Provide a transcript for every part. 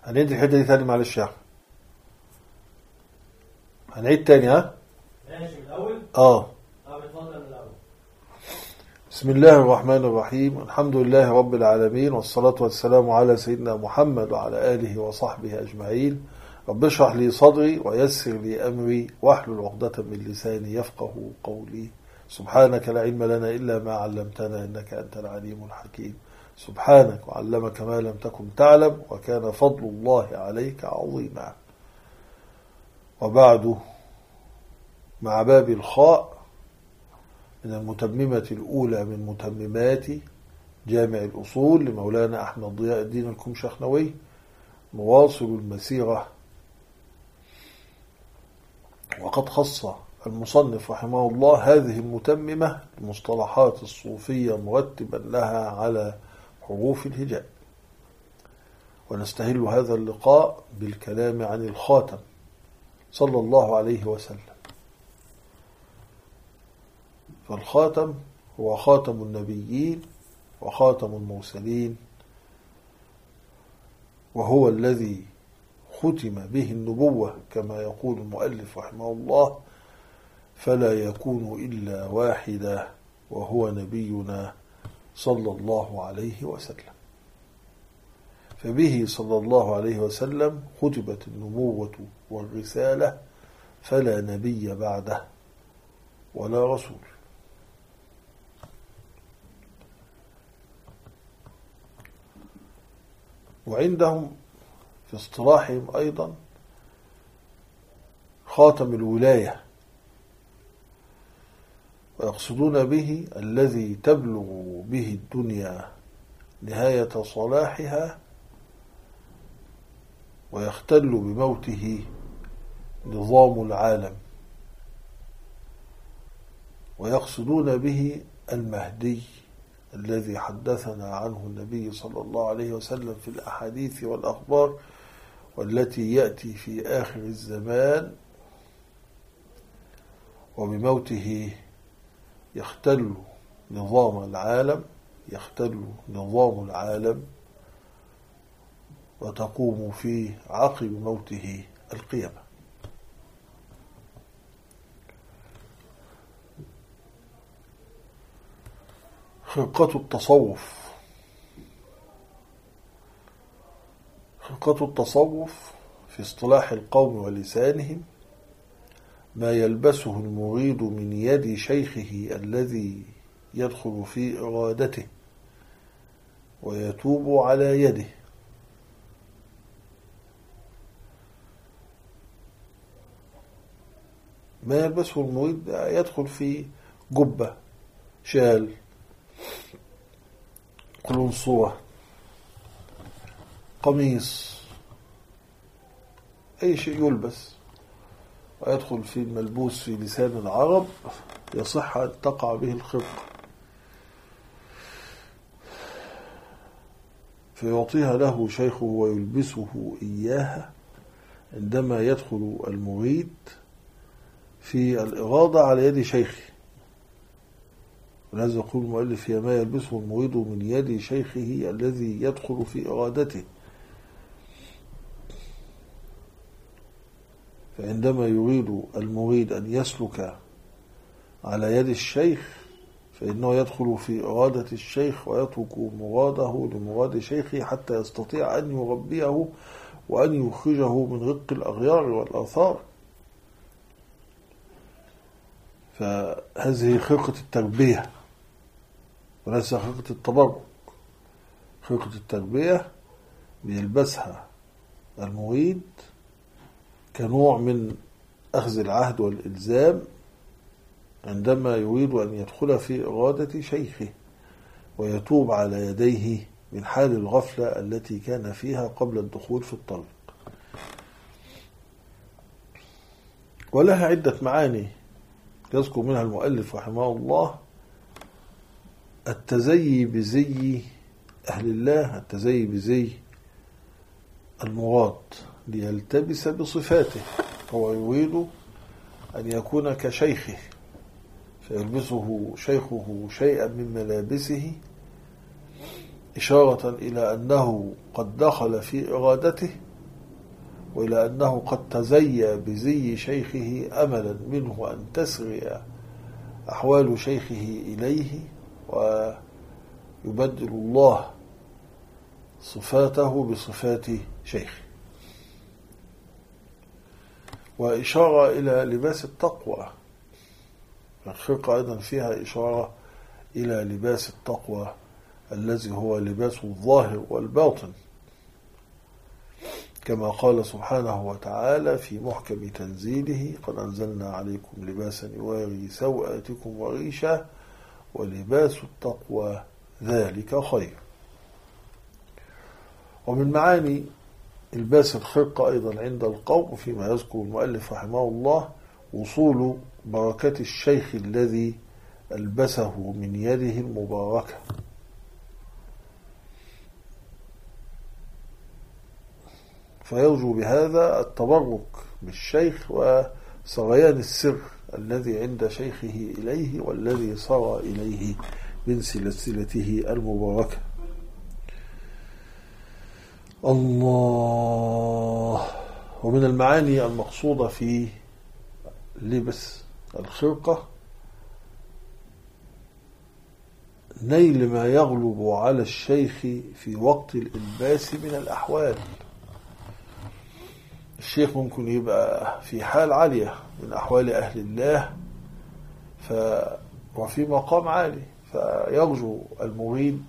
هنعيد الحتة دي تاني معلش يا أحمد. هنعيد تاني ها؟ ماشي من الأول؟ اتفضل من الأول. بسم الله الرحمن الرحيم. الحمد لله رب العالمين، والصلاة والسلام على سيدنا محمد وعلى آله وصحبه أجمعين. رب اشرح لي صدري ويسر لي أمري واحلل عقدة من لساني يفقه قولي. سبحانك لا علم لنا إلا ما علمتنا إنك أنت العليم الحكيم. سبحانك وعلمك ما لم تكن تعلم وكان فضل الله عليك عظيما. وبعد، مع باب الخاء من المتممة الأولى من متممات جامع الأصول لمولانا أحمد ضياء الدين الكمشخنوي، نواصل المسيرة. وقد خص المصنف رحمه الله هذه المتممة المصطلحات الصوفية مرتبا لها على حروف الهجاء. ونستهل هذا اللقاء بالكلام عن الخاتم صلى الله عليه وسلم. فالخاتم هو خاتم النبيين وخاتم المرسلين، وهو الذي ختم به النبوة كما يقول المؤلف رحمه الله: فلا يكون إلا واحدا وهو نبينا صلى الله عليه وسلم. فبه صلى الله عليه وسلم ختمت النبوة والرسالة، فلا نبي بعده ولا رسول. وعندهم في اصطلاحهم أيضا خاتم الولاية، ويقصدون به الذي تبلغ به الدنيا نهاية صلاحها ويختل بموته نظام العالم. ويقصدون به المهدي الذي حدثنا عنه النبي صلى الله عليه وسلم في الأحاديث والأخبار، والتي يأتي في آخر الزمان، وبموته يختل نظام العالم وتقوم فيه عقب موته القيامة. خرقة التصوف في اصطلاح القوم ولسانهم ما يلبسه المريد من يد شيخه الذي يدخل في إرادته ويتوب على يده. ما يلبسه المريد يدخل في جبة، شال، قلنصوة، قميص، أي شيء يلبس ويدخل في الملبوس في لسان العرب يصح أن تقع به الخرقة، فيعطيها له شيخه ويلبسه إياها عندما يدخل المريد في الإرادة على يد شيخه. ولهذا يقول المؤلف: هي ما يلبسه المريد من يد شيخه الذي يدخل في إرادته. فعندما يريد المريد أن يسلك على يد الشيخ فإنه يدخل في إرادة الشيخ ويترك مراده لمراد شيخه حتى يستطيع أن يربيه وأن يخرجه من رق الأغيار والآثار. فهذه خرقة التربية وليس خرقة التبرك. خرقة التربية بيلبسها المريد كنوع من أخذ العهد والإلزام عندما يريد أن يدخل في إرادة شيخه ويتوب على يديه من حال الغفلة التي كان فيها قبل الدخول في الطريق. ولها عدة معاني يذكر منها المؤلف رحمه الله: التزيي بزي أهل الله، التزيي بزي المراد ليلتبس بصفاته. هو يريد أن يكون كشيخه فيلبسه شيخه شيئا من ملابسه إشارة إلى أنه قد دخل في إرادته وإلى أنه قد تزيى بزي شيخه أملا منه أن تسري أحوال شيخه إليه ويبدل الله صفاته بصفات شيخه. وإشارة إلى لباس التقوى، الخرقة أيضا فيها إشارة إلى لباس التقوى الذي هو لباس الظاهر والباطن، كما قال سبحانه وتعالى في محكم تنزيله: قد أنزلنا عليكم لباسا يواري سوآتكم وريشا ولباس التقوى ذلك خير. ومن معاني الباس الخرقة أيضا عند القوم فيما يذكر المؤلف رحمه الله وصول بركة الشيخ الذي ألبسه من يده المباركة، فيرجو بهذا التبرك بالشيخ وسريان السر الذي عند شيخه إليه والذي صار إليه من سلسلته المباركة. الله. ومن المعاني المقصودة في لبس الخرقة نيل ما يغلب على الشيخ في وقت الإلباس من الأحوال. الشيخ ممكن يبقى في حال عالية من أحوال أهل الله وفي مقام عالي، فيرجو المريد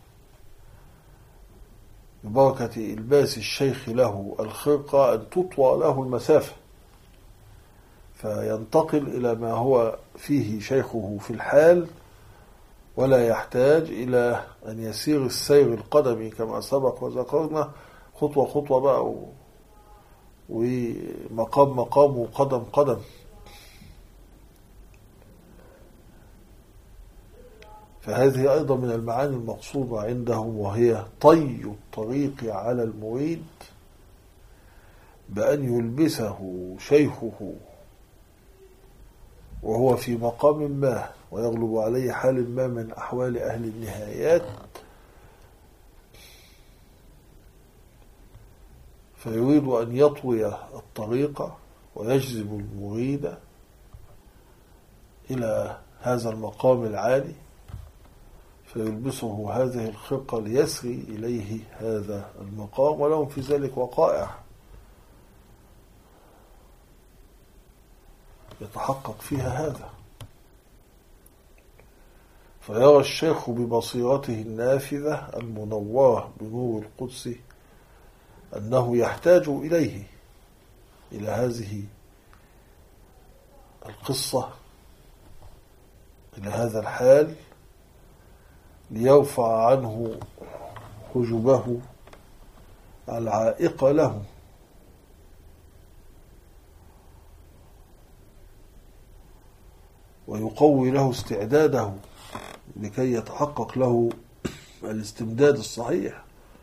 ببركة إلباس الشيخ له الخرقة أن تطوى له المسافة، فينتقل إلى ما هو فيه شيخه في الحال، ولا يحتاج إلى أن يسير السير القدمي كما سبق وذكرنا، خطوة خطوة بقى ومقام مقام وقدم قدم. فهذه أيضا من المعاني المقصودة عندهم، وهي طي الطريق على المريد بأن يلبسه شيخه وهو في مقام ما ويغلب عليه حال ما من أحوال أهل النهايات، فيريد أن يطوي الطريق ويجذب المريد إلى هذا المقام العالي، فيلبسه هذه الخرقة ليسري إليه هذا المقام، ولهم في ذلك وقائع يتحقق فيها هذا. فيرى الشيخ ببصيرته النافذة المنورة بنور القدس أنه يحتاج إليه، إلى هذه القصة، إلى هذا الحال، ليرفع عنه حجبه العائق له، ويقوي له استعداده لكي يتحقق له الاستمداد الصحيح.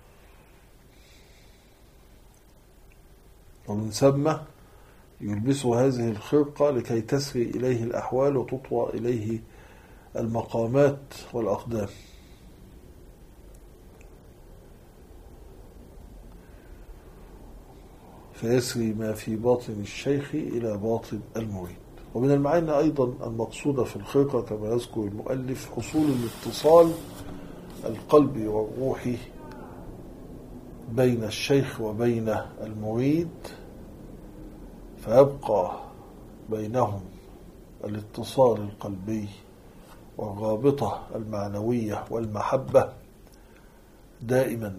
ومن ثم يلبسه هذه الخرقة لكي تسري إليه الأحوال وتطوى إليه المقامات والأقدام. فيسري ما في باطن الشيخ إلى باطن المريد. ومن المعاني أيضا المقصودة في الخرقة كما يذكر المؤلف حصول الاتصال القلبي والروحي بين الشيخ وبين المريد، فيبقى بينهم الاتصال القلبي والرابطة المعنوية والمحبة دائما،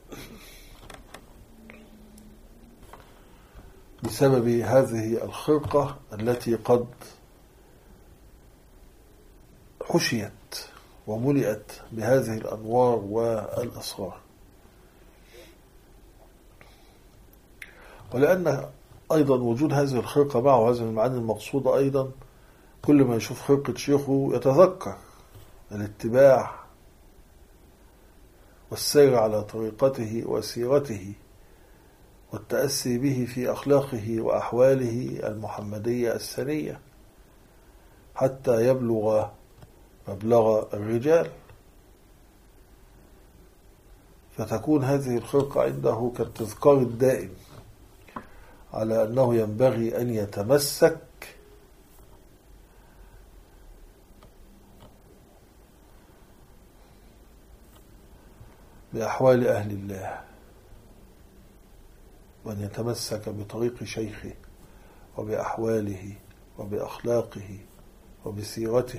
بسبب هذه الخرقة التي قد حشيت وملئت بهذه الأنوار والأسرار. ولأن أيضا وجود هذه الخرقة معه هذه المعاني المقصودة أيضا، كل ما يشوف خرقة شيخه يتذكر الاتباع والسير على طريقته وسيرته والتأسي به في أخلاقه وأحواله المحمدية السنية حتى يبلغ مبلغ الرجال، فتكون هذه الخرقة عنده كالتذكار الدائم على أنه ينبغي أن يتمسك بأحوال أهل الله، وأن يتمسك بطريق شيخه وبأحواله وبأخلاقه وبسيرته،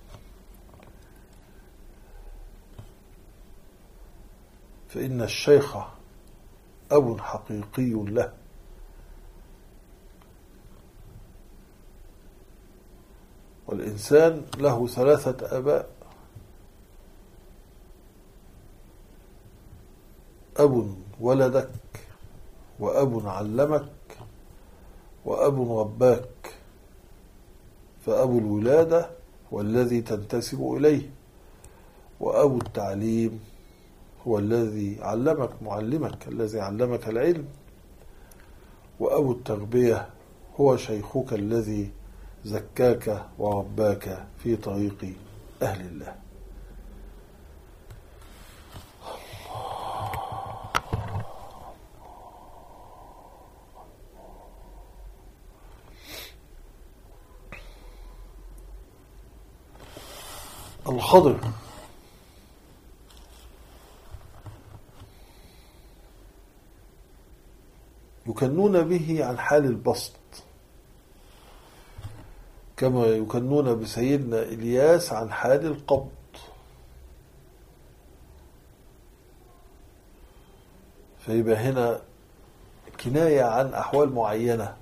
فإن الشيخ أب حقيقي له، والإنسان له 3 آباء: أب ولدك، وأب علمك، وأب رباك. فأب الولادة هو الذي تنتسب إليه، وأب التعليم هو الذي علمك، معلمك الذي علمك العلم، وأب التربية هو شيخك الذي زكاك ورباك في طريق أهل الله. الخضر يكنون به عن حال البسط، كما يكنون بسيدنا إلياس عن حال القبض. فيبقى هنا كناية عن أحوال معينة،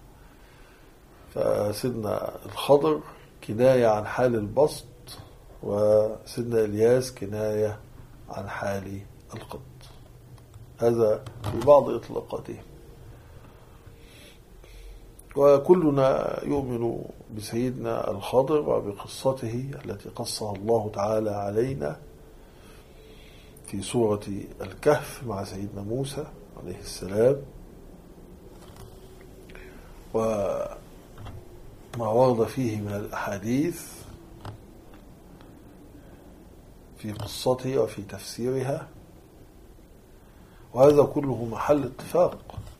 فسيدنا الخضر كناية عن حال البسط، وسيدنا إلياس كناية عن حال القبض. هذا في بعض إطلاقاته. وكلنا يؤمن بسيدنا الخضر وبقصته التي قصها الله تعالى علينا في سورة الكهف مع سيدنا موسى عليه السلام، وما ورد فيه من الأحاديث في قصته وفي تفسيرها، وهذا كله محل اتفاق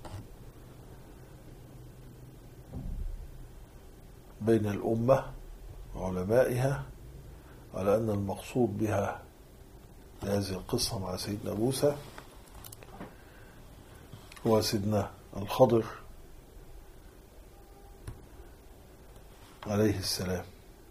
بين الأمة وعلمائها على أن المقصود بها هذه القصة مع سيدنا موسى هو سيدنا الخضر عليه السلام.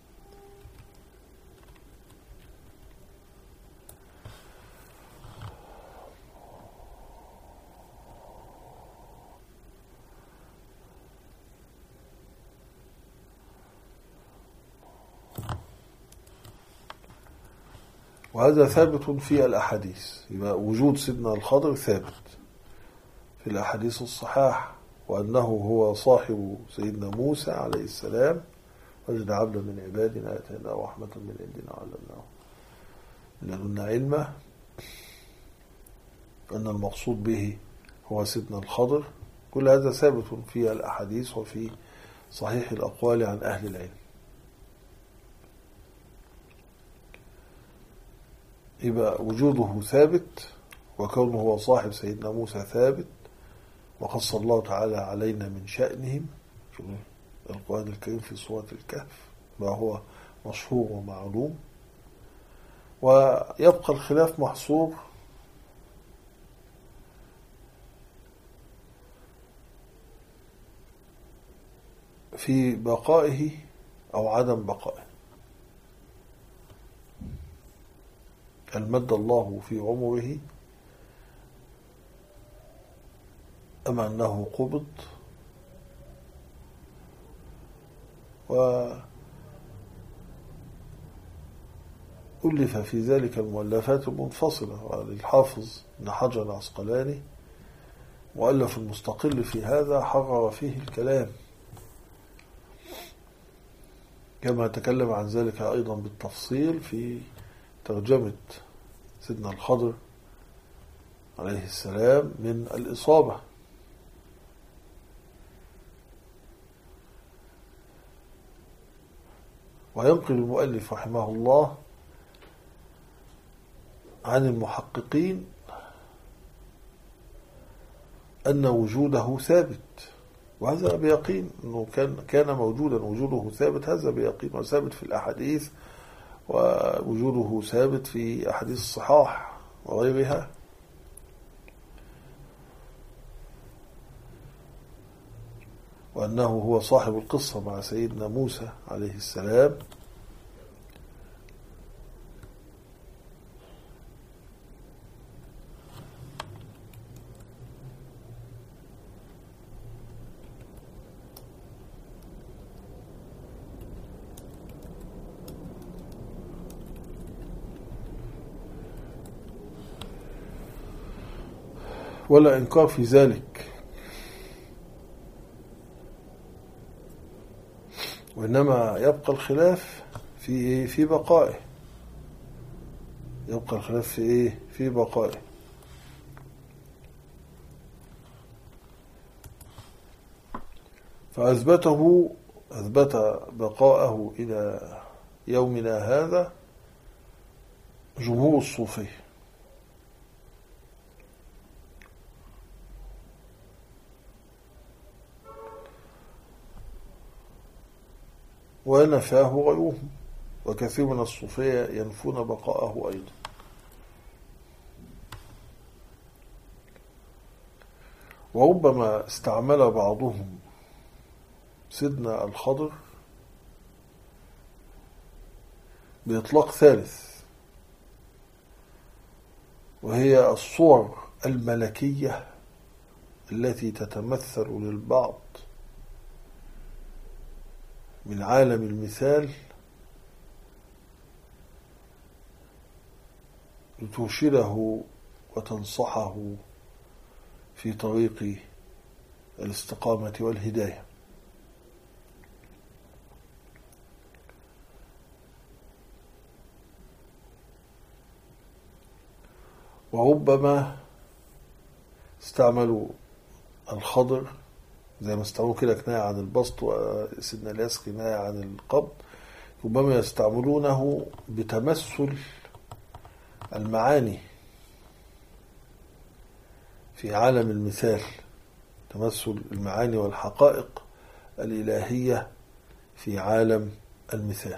وهذا ثابت في الأحاديث، يبقى وجود سيدنا الخضر ثابت في الأحاديث الصحاح، وأنه هو صاحب سيدنا موسى عليه السلام: وجد عبدا من عبادنا آتيناه رحمة من عندنا وعلمناه من لدنا علما. أن المقصود به هو سيدنا الخضر. كل هذا ثابت في الأحاديث وفي صحيح الأقوال عن أهل العلم. يبقى وجوده ثابت، وكونه هو صاحب سيدنا موسى ثابت، وقص الله تعالى علينا من شأنهم في القرآن الكريم في سورة الكهف ما هو مشهور ومعلوم. ويبقى الخلاف محصور في بقائه أو عدم بقائه. هل مد الله في عمره أم أنه قبض؟ وألف في ذلك المؤلفات المنفصلة، وللحافظ ابن حجر العسقلاني مؤلف مستقل في هذا حرر فيه الكلام، كما تكلم عن ذلك أيضا بالتفصيل في ترجمة سيدنا الخضر عليه السلام من الإصابة. وينقل المؤلف رحمه الله عن المحققين أن وجوده ثابت، وهذا بيقين أنه كان موجودا، وجوده ثابت، هذا بيقين وثابت في الأحاديث، ووجوده ثابت في أحاديث الصحاح وغيرها. وأنه هو صاحب القصة مع سيدنا موسى عليه السلام. ولا إنكار في ذلك، وإنما يبقى الخلاف في بقائه. يبقى الخلاف في بقائه. فأثبت بقاءه إلى يومنا هذا جمهور الصوفية، ونفاه غيرهم، وكثير من الصوفية ينفون بقاءه أيضا. وربما استعمل بعضهم سيدنا الخضر بإطلاق ثالث، وهي الصور الملكية التي تتمثل للبعض من عالم المثال لترشده وتنصحه في طريق الاستقامة والهداية. وربما استعملوا الخضر زي ما استعملوا كده كناية عن البسط، وسيدنا الياس كناية عن القبض. ربما يستعملونه بتمثل المعاني في عالم المثال، تمثل المعاني والحقائق الإلهية في عالم المثال.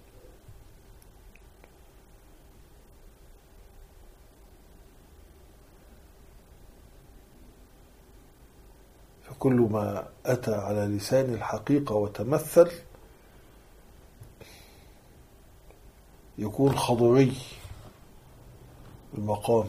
فكل ما أتى على لسان الحقيقة وتمثل يكون خضري المقام،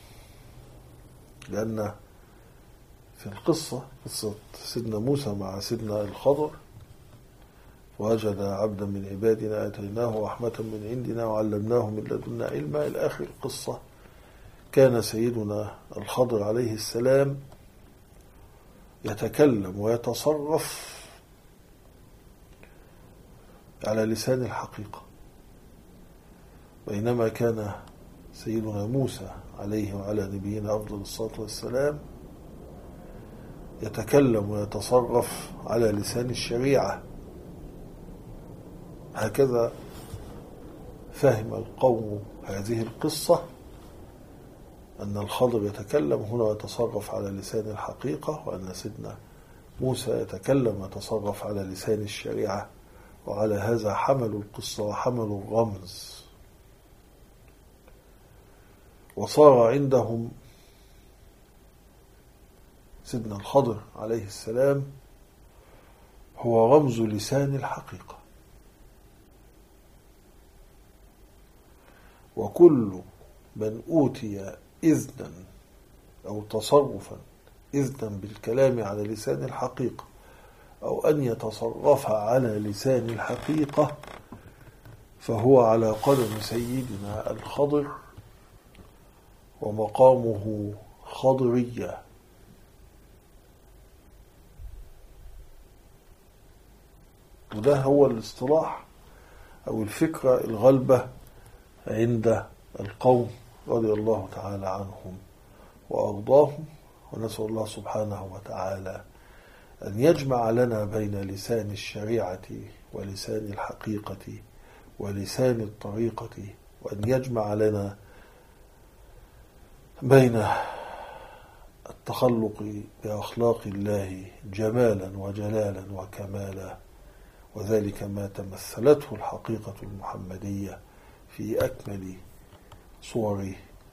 لأن في القصة قصة سيدنا موسى مع سيدنا الخضر، وجد عبدا من عبادنا آتيناه رحمة من عندنا وعلمناه من لدنا علما إلى آخر القصة. كان سيدنا الخضر عليه السلام يتكلم ويتصرف على لسان الحقيقة، بينما كان سيدنا موسى عليه وعلى نبينا أفضل الصلاة والسلام يتكلم ويتصرف على لسان الشريعة. هكذا فهم القوم هذه القصة، أن الخضر يتكلم هنا ويتصرف على لسان الحقيقة، وأن سيدنا موسى يتكلم ويتصرف على لسان الشريعة. وعلى هذا حملوا القصة وحملوا الرمز، وصار عندهم سيدنا الخضر عليه السلام هو رمز لسان الحقيقة. وكل من أوتي إذنا أو تصرفا إذنا بالكلام على لسان الحقيقة، أو أن يتصرف على لسان الحقيقة، فهو على قدم سيدنا الخضر، ومقامه خضرية. وده هو الاصطلاح أو الفكرة الغالبة عند القوم رضي الله تعالى عنهم وأرضاهم. ونسأل الله سبحانه وتعالى أن يجمع لنا بين لسان الشريعة ولسان الحقيقة ولسان الطريقة، وأن يجمع لنا بين التخلق بأخلاق الله جمالا وجلالا وكمالا، وذلك ما تمثلته الحقيقة المحمدية في أكمل صور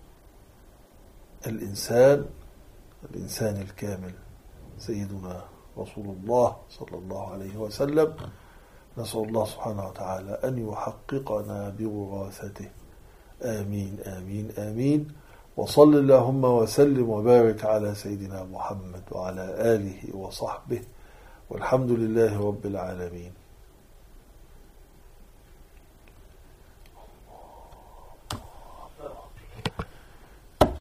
الإنسان الكامل سيدنا رسول الله صلى الله عليه وسلم. نسأل الله سبحانه وتعالى أن يحققنا بوراثته. آمين آمين آمين. وصل اللهم وسلم وبارك على سيدنا محمد وعلى آله وصحبه، والحمد لله رب العالمين.